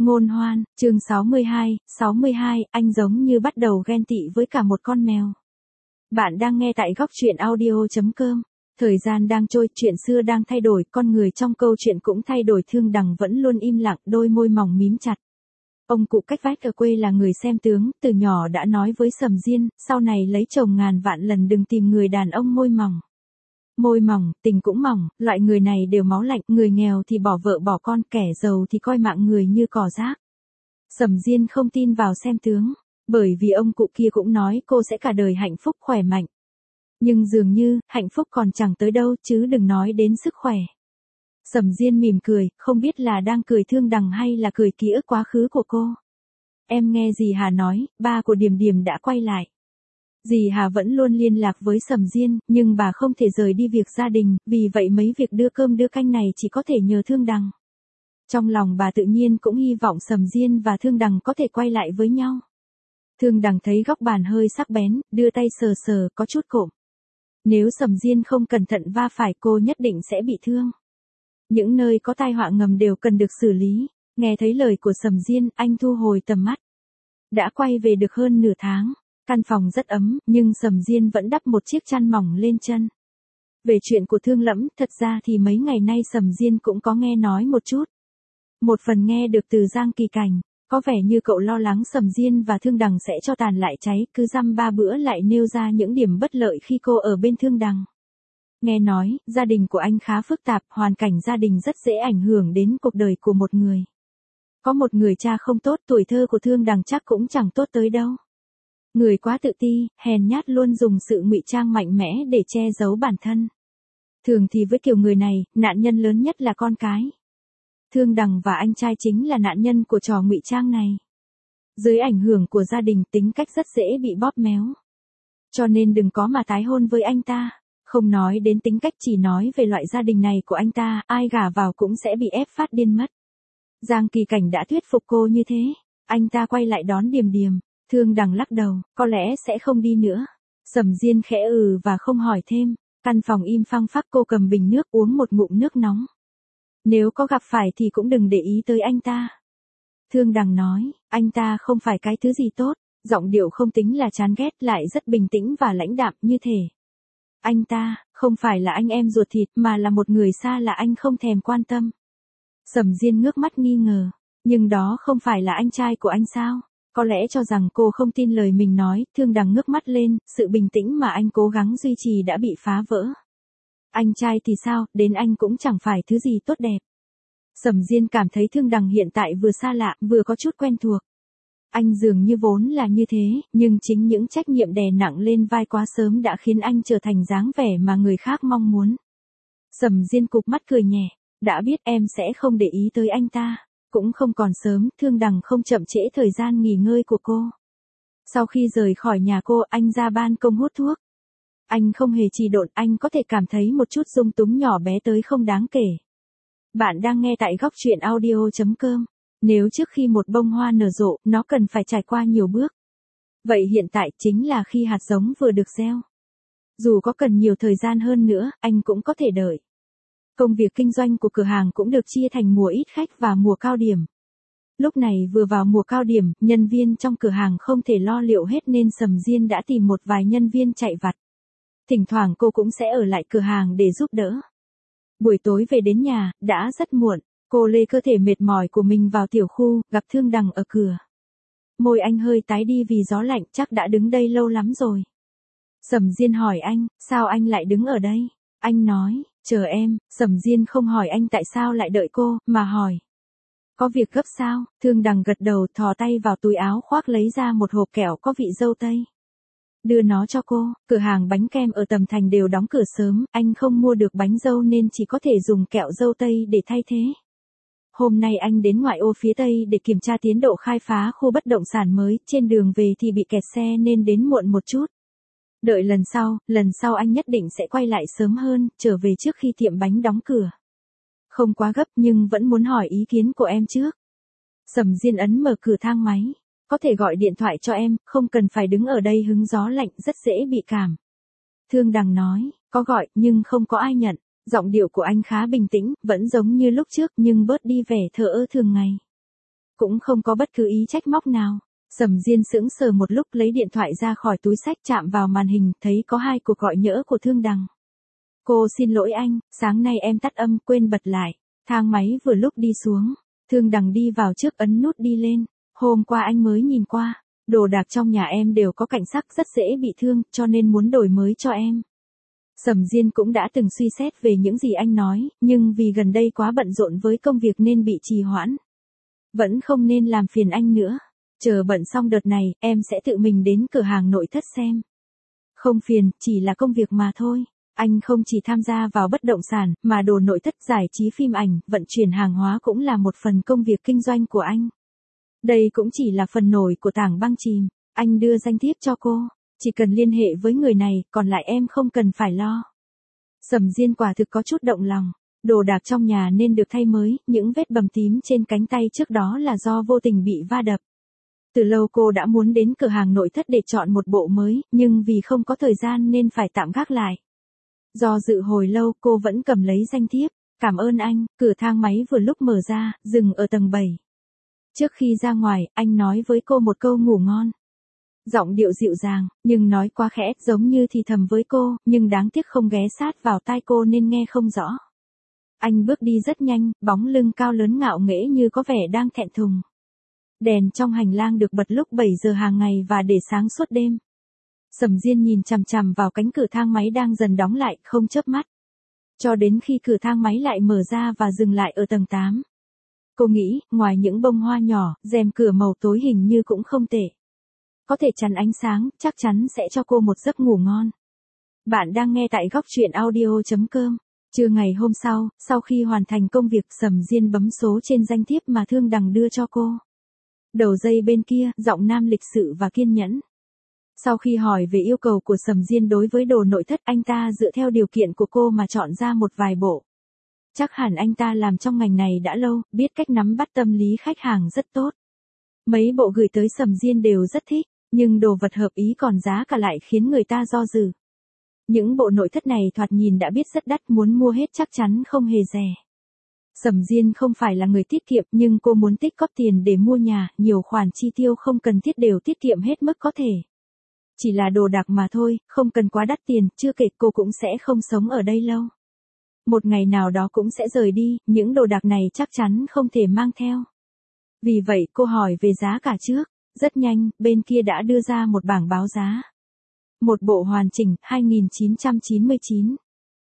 Ngôn hoan, chương 62, anh giống như bắt đầu ghen tị với cả một con mèo. Bạn đang nghe tại góc truyện audio.com. Thời gian đang trôi, chuyện xưa đang thay đổi, con người trong câu chuyện cũng thay đổi. Thương Đằng vẫn luôn im lặng, đôi môi mỏng mím chặt. Ông cụ cách vách ở quê là người xem tướng, từ nhỏ đã nói với Sầm Diên, sau này lấy chồng ngàn vạn lần đừng tìm người đàn ông môi mỏng. Môi mỏng, tình cũng mỏng, loại người này đều máu lạnh, người nghèo thì bỏ vợ bỏ con, kẻ giàu thì coi mạng người như cỏ rác. Sầm Diên không tin vào xem tướng, bởi vì ông cụ kia cũng nói cô sẽ cả đời hạnh phúc khỏe mạnh. Nhưng dường như, hạnh phúc còn chẳng tới đâu chứ đừng nói đến sức khỏe. Sầm Diên mỉm cười, không biết là đang cười Thương Đằng hay là cười ký ức quá khứ của cô. Em nghe dì Hà nói, ba của Điềm Điềm đã quay lại. Dì Hà vẫn luôn liên lạc với Sầm Diên, nhưng bà không thể rời đi việc gia đình, vì vậy mấy việc đưa cơm đưa canh này chỉ có thể nhờ Thương Đằng. Trong lòng bà tự nhiên cũng hy vọng Sầm Diên và Thương Đằng có thể quay lại với nhau. Thương Đằng thấy góc bàn hơi sắc bén, đưa tay sờ sờ, có chút cộm. Nếu Sầm Diên không cẩn thận va phải cô nhất định sẽ bị thương. Những nơi có tai họa ngầm đều cần được xử lý. Nghe thấy lời của Sầm Diên, anh thu hồi tầm mắt. Đã quay về được hơn nửa tháng. Căn phòng rất ấm, nhưng Sầm Diên vẫn đắp một chiếc chăn mỏng lên chân. Về chuyện của Thương Lẫm, thật ra thì mấy ngày nay Sầm Diên cũng có nghe nói một chút. Một phần nghe được từ Giang Kỳ Cảnh, có vẻ như cậu lo lắng Sầm Diên và Thương Đằng sẽ cho tàn lại cháy, cứ dăm ba bữa lại nêu ra những điểm bất lợi khi cô ở bên Thương Đằng. Nghe nói, gia đình của anh khá phức tạp, hoàn cảnh gia đình rất dễ ảnh hưởng đến cuộc đời của một người. Có một người cha không tốt, tuổi thơ của Thương Đằng chắc cũng chẳng tốt tới đâu. Người quá tự ti, hèn nhát, luôn dùng sự ngụy trang mạnh mẽ để che giấu bản thân. Thường thì với kiểu người này, nạn nhân lớn nhất là con cái. Thương Đằng và anh trai chính là nạn nhân của trò ngụy trang này. Dưới ảnh hưởng của gia đình, tính cách rất dễ bị bóp méo. Cho nên đừng có mà tái hôn với anh ta. Không nói đến tính cách, chỉ nói về loại gia đình này của anh ta, ai gả vào cũng sẽ bị ép phát điên mất. Giang Kỳ Cảnh đã thuyết phục cô như thế. Anh ta quay lại đón Điềm Điềm. Thương Đằng lắc đầu, có lẽ sẽ không đi nữa. Sầm Diên khẽ và không hỏi thêm. Căn phòng im phăng phắc, cô cầm bình nước uống một ngụm nước nóng. Nếu có gặp phải thì cũng đừng để ý tới anh ta. Thương Đằng nói, anh ta không phải cái thứ gì tốt, giọng điệu không tính là chán ghét, lại rất bình tĩnh và lãnh đạm như thể. Anh ta, không phải là anh em ruột thịt mà là một người xa lạ anh không thèm quan tâm. Sầm Diên ngước mắt nghi ngờ, nhưng đó không phải là anh trai của anh sao? Có lẽ cho rằng cô không tin lời mình nói, Thương Đằng ngước mắt lên, sự bình tĩnh mà anh cố gắng duy trì đã bị phá vỡ. Anh trai thì sao, đến anh cũng chẳng phải thứ gì tốt đẹp. Sầm Diên cảm thấy Thương Đằng hiện tại vừa xa lạ, vừa có chút quen thuộc. Anh dường như vốn là như thế, nhưng chính những trách nhiệm đè nặng lên vai quá sớm đã khiến anh trở thành dáng vẻ mà người khác mong muốn. Sầm Diên cụp mắt cười nhẹ, đã biết em sẽ không để ý tới anh ta. Cũng không còn sớm, Thương Đằng không chậm trễ thời gian nghỉ ngơi của cô. Sau khi rời khỏi nhà cô, anh ra ban công hút thuốc. Anh không hề trì độn, anh có thể cảm thấy một chút dung túng nhỏ bé tới không đáng kể. Bạn đang nghe tại góc truyện audio.com. Nếu trước khi một bông hoa nở rộ, nó cần phải trải qua nhiều bước. Vậy hiện tại chính là khi hạt giống vừa được gieo. Dù có cần nhiều thời gian hơn nữa, anh cũng có thể đợi. Công việc kinh doanh của cửa hàng cũng được chia thành mùa ít khách và mùa cao điểm. Lúc này vừa vào mùa cao điểm, nhân viên trong cửa hàng không thể lo liệu hết nên Sầm Diên đã tìm một vài nhân viên chạy vặt. Thỉnh thoảng cô cũng sẽ ở lại cửa hàng để giúp đỡ. Buổi tối về đến nhà, đã rất muộn, cô lê cơ thể mệt mỏi của mình vào tiểu khu, gặp Thương Đằng ở cửa. Môi anh hơi tái đi vì gió lạnh, chắc đã đứng đây lâu lắm rồi. Sầm Diên hỏi anh, sao anh lại đứng ở đây? Anh nói, chờ em. Sầm Diên không hỏi anh tại sao lại đợi cô, mà hỏi. Có việc gấp sao? Thương Đằng gật đầu, thò tay vào túi áo khoác lấy ra một hộp kẹo có vị dâu tây. Đưa nó cho cô, cửa hàng bánh kem ở Tầm Thành đều đóng cửa sớm, anh không mua được bánh dâu nên chỉ có thể dùng kẹo dâu tây để thay thế. Hôm nay anh đến ngoại ô phía Tây để kiểm tra tiến độ khai phá khu bất động sản mới, trên đường về thì bị kẹt xe nên đến muộn một chút. Đợi lần sau anh nhất định sẽ quay lại sớm hơn, trở về trước khi tiệm bánh đóng cửa. Không quá gấp nhưng vẫn muốn hỏi ý kiến của em trước. Sầm Diên ấn mở cửa thang máy. Có thể gọi điện thoại cho em, không cần phải đứng ở đây hứng gió lạnh, rất dễ bị cảm. Thương Đằng nói, có gọi, nhưng không có ai nhận. Giọng điệu của anh khá bình tĩnh, vẫn giống như lúc trước nhưng bớt đi vẻ thờ ơ thường ngày. cũng không có bất cứ ý trách móc nào. Sầm Diên sững sờ một lúc lấy điện thoại ra khỏi túi xách chạm vào màn hình, thấy có 2 cuộc gọi nhỡ của Thương Đằng. Cô xin lỗi anh, sáng nay em tắt âm quên bật lại. Thang máy vừa lúc đi xuống. Thương Đằng đi vào trước ấn nút đi lên. Hôm qua anh mới nhìn qua. Đồ đạc trong nhà em đều có cảnh sắc rất dễ bị thương, cho nên muốn đổi mới cho em. Sầm Diên cũng đã từng suy xét về những gì anh nói, nhưng vì gần đây quá bận rộn với công việc nên bị trì hoãn. Vẫn không nên làm phiền anh nữa. Chờ bận xong đợt này, em sẽ tự mình đến cửa hàng nội thất xem. Không phiền, chỉ là công việc mà thôi. Anh không chỉ tham gia vào bất động sản, mà đồ nội thất, giải trí, phim ảnh, vận chuyển hàng hóa cũng là một phần công việc kinh doanh của anh. Đây cũng chỉ là phần nổi của tảng băng chìm. Anh đưa danh thiếp cho cô. Chỉ cần liên hệ với người này, còn lại em không cần phải lo. Sầm Diên quả thực có chút động lòng. Đồ đạc trong nhà nên được thay mới, những vết bầm tím trên cánh tay trước đó là do vô tình bị va đập. Từ lâu cô đã muốn đến cửa hàng nội thất để chọn một bộ mới, nhưng vì không có thời gian nên phải tạm gác lại. Do dự hồi lâu cô vẫn cầm lấy danh thiếp. Cảm ơn anh, cửa thang máy vừa lúc mở ra, dừng ở tầng 7. Trước khi ra ngoài, anh nói với cô một câu ngủ ngon. Giọng điệu dịu dàng, nhưng nói quá khẽ, giống như thì thầm với cô, nhưng đáng tiếc không ghé sát vào tai cô nên nghe không rõ. Anh bước đi rất nhanh, bóng lưng cao lớn ngạo nghễ như có vẻ đang thẹn thùng. Đèn trong hành lang được bật lúc 7 giờ hàng ngày và để sáng suốt đêm. Sầm Diên nhìn chằm chằm vào cánh cửa thang máy đang dần đóng lại, không chớp mắt. Cho đến khi cửa thang máy lại mở ra và dừng lại ở tầng 8. Cô nghĩ, ngoài những bông hoa nhỏ, rèm cửa màu tối hình như cũng không tệ. Có thể chắn ánh sáng, chắc chắn sẽ cho cô một giấc ngủ ngon. Bạn đang nghe tại góc truyện audio.com. Trưa ngày hôm sau khi hoàn thành công việc, Sầm Diên bấm số trên danh thiếp mà Thương Đằng đưa cho cô. Đầu dây bên kia, giọng nam lịch sự và kiên nhẫn. Sau khi hỏi về yêu cầu của Sầm Diên đối với đồ nội thất, anh ta dựa theo điều kiện của cô mà chọn ra một vài bộ. Chắc hẳn anh ta làm trong ngành này đã lâu, biết cách nắm bắt tâm lý khách hàng rất tốt. Mấy bộ gửi tới Sầm Diên đều rất thích, nhưng đồ vật hợp ý còn giá cả lại khiến người ta do dự. Những bộ nội thất này thoạt nhìn đã biết rất đắt, muốn mua hết chắc chắn không hề rẻ. Sầm Diên không phải là người tiết kiệm, nhưng cô muốn tích cóp tiền để mua nhà, nhiều khoản chi tiêu không cần thiết đều tiết kiệm hết mức có thể. Chỉ là đồ đạc mà thôi, không cần quá đắt tiền, chưa kể cô cũng sẽ không sống ở đây lâu. Một ngày nào đó cũng sẽ rời đi, những đồ đạc này chắc chắn không thể mang theo. Vì vậy cô hỏi về giá cả trước, rất nhanh, bên kia đã đưa ra một bảng báo giá. Một bộ hoàn chỉnh, 2.999.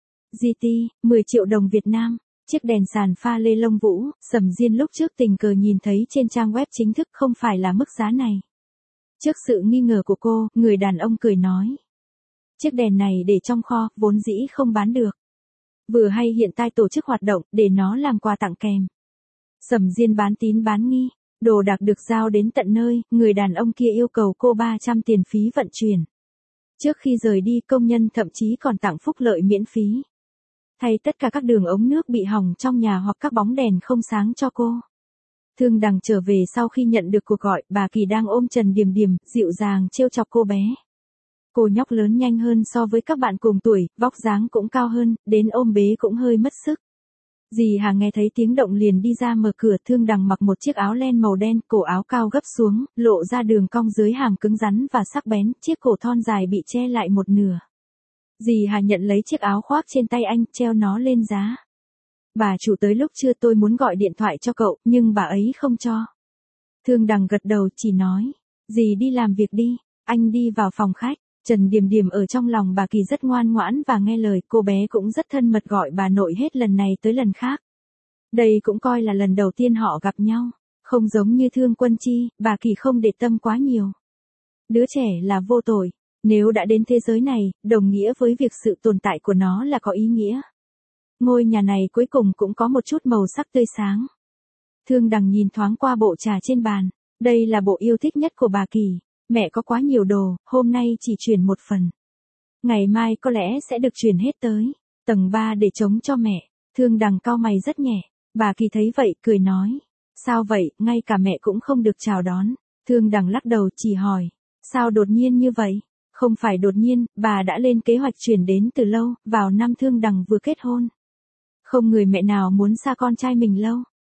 GT, 10 triệu đồng Việt Nam. Chiếc đèn sàn pha lê lông vũ, Sầm Diên lúc trước tình cờ nhìn thấy trên trang web chính thức, không phải là mức giá này. Trước sự nghi ngờ của cô, người đàn ông cười nói. Chiếc đèn này để trong kho, vốn dĩ không bán được. Vừa hay hiện tại tổ chức hoạt động, để nó làm quà tặng kèm. Sầm Diên bán tín bán nghi, đồ đạc được giao đến tận nơi, người đàn ông kia yêu cầu cô 300 tiền phí vận chuyển. Trước khi rời đi, công nhân thậm chí còn tặng phúc lợi miễn phí. Thay tất cả các đường ống nước bị hỏng trong nhà hoặc các bóng đèn không sáng cho cô. Thương Đằng trở về sau khi nhận được cuộc gọi, bà Kỳ đang ôm Trần Điềm Điềm, dịu dàng trêu chọc cô bé. Cô nhóc lớn nhanh hơn so với các bạn cùng tuổi, vóc dáng cũng cao hơn, đến ôm bế cũng hơi mất sức. Dì Hà nghe thấy tiếng động liền đi ra mở cửa. Thương Đằng mặc một chiếc áo len màu đen, cổ áo cao gấp xuống, lộ ra đường cong dưới hàm cứng rắn và sắc bén, chiếc cổ thon dài bị che lại một nửa. Dì Hà nhận lấy chiếc áo khoác trên tay anh, treo nó lên giá. Bà chủ tới lúc trưa, tôi muốn gọi điện thoại cho cậu, nhưng bà ấy không cho. Thương Đằng gật đầu, chỉ nói, dì đi làm việc đi. Anh đi vào phòng khách. Trần Điềm Điềm ở trong lòng bà Kỳ rất ngoan ngoãn và nghe lời, cô bé cũng rất thân mật gọi bà nội hết lần này tới lần khác. Đây cũng coi là lần đầu tiên họ gặp nhau, không giống như Thương Quân Chi, bà Kỳ không để tâm quá nhiều. Đứa trẻ là vô tội, nếu đã đến thế giới này, đồng nghĩa với việc sự tồn tại của nó là có ý nghĩa. Ngôi nhà này cuối cùng cũng có một chút màu sắc tươi sáng. Thương Đằng nhìn thoáng qua bộ trà trên bàn, đây là bộ yêu thích nhất của bà Kỳ. Mẹ có quá nhiều đồ, hôm nay chỉ chuyển một phần. Ngày mai có lẽ sẽ được chuyển hết tới tầng 3 để trống cho mẹ. Thương Đằng cau mày rất nhẹ. Bà Kỳ thấy vậy, cười nói. Sao vậy, ngay cả mẹ cũng không được chào đón. Thương Đằng lắc đầu, chỉ hỏi. Sao đột nhiên như vậy? Không phải đột nhiên, bà đã lên kế hoạch chuyển đến từ lâu, vào năm Thương Đằng vừa kết hôn. Không người mẹ nào muốn xa con trai mình lâu.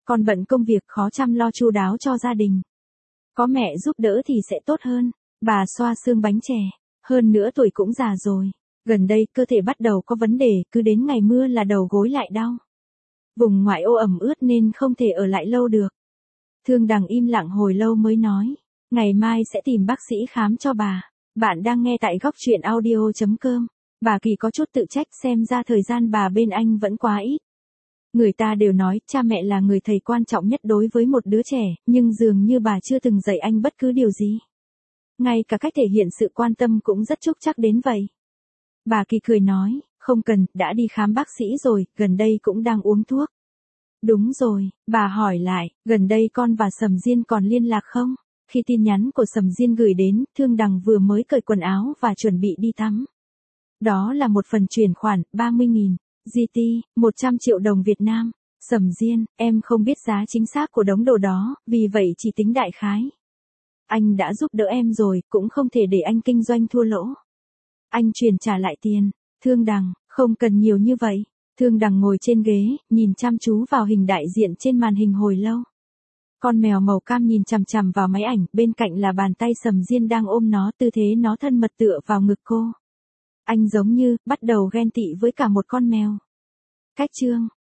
Con bận công việc khó chăm lo chu đáo cho gia đình. Có mẹ giúp đỡ thì sẽ tốt hơn. Bà xoa xương bánh chè. Hơn nữa tuổi cũng già rồi. Gần đây cơ thể bắt đầu có vấn đề, cứ đến ngày mưa là đầu gối lại đau. Vùng ngoại ô ẩm ướt nên không thể ở lại lâu được. Thương Đằng im lặng hồi lâu mới nói. Ngày mai sẽ tìm bác sĩ khám cho bà. Bạn đang nghe tại góc truyện audio.com. Bà Kỳ có chút tự trách xem ra thời gian bà bên anh vẫn quá ít. Người ta đều nói cha mẹ là người thầy quan trọng nhất đối với một đứa trẻ, nhưng dường như bà chưa từng dạy anh bất cứ điều gì. Ngay cả cách thể hiện sự quan tâm cũng rất trúc trắc đến vậy. Bà Kỳ cười nói, không cần, đã đi khám bác sĩ rồi, gần đây cũng đang uống thuốc. Đúng rồi, bà hỏi lại, gần đây con và Sầm Diên còn liên lạc không? Khi tin nhắn của Sầm Diên gửi đến, Thương Đằng vừa mới cởi quần áo và chuẩn bị đi tắm. Đó là một phần chuyển khoản, 30.000 GT, 100 triệu đồng Việt Nam. Sầm Diên, em không biết giá chính xác của đống đồ đó, vì vậy chỉ tính đại khái. Anh đã giúp đỡ em rồi, cũng không thể để anh kinh doanh thua lỗ. Anh chuyển trả lại tiền. Thương Đằng, không cần nhiều như vậy. Thương Đằng ngồi trên ghế, nhìn chăm chú vào hình đại diện trên màn hình hồi lâu. Con mèo màu cam nhìn chằm chằm vào máy ảnh, bên cạnh là bàn tay Sầm Diên đang ôm nó, tư thế nó thân mật tựa vào ngực cô. Anh giống như, bắt đầu ghen tị với cả một con mèo. Cách chương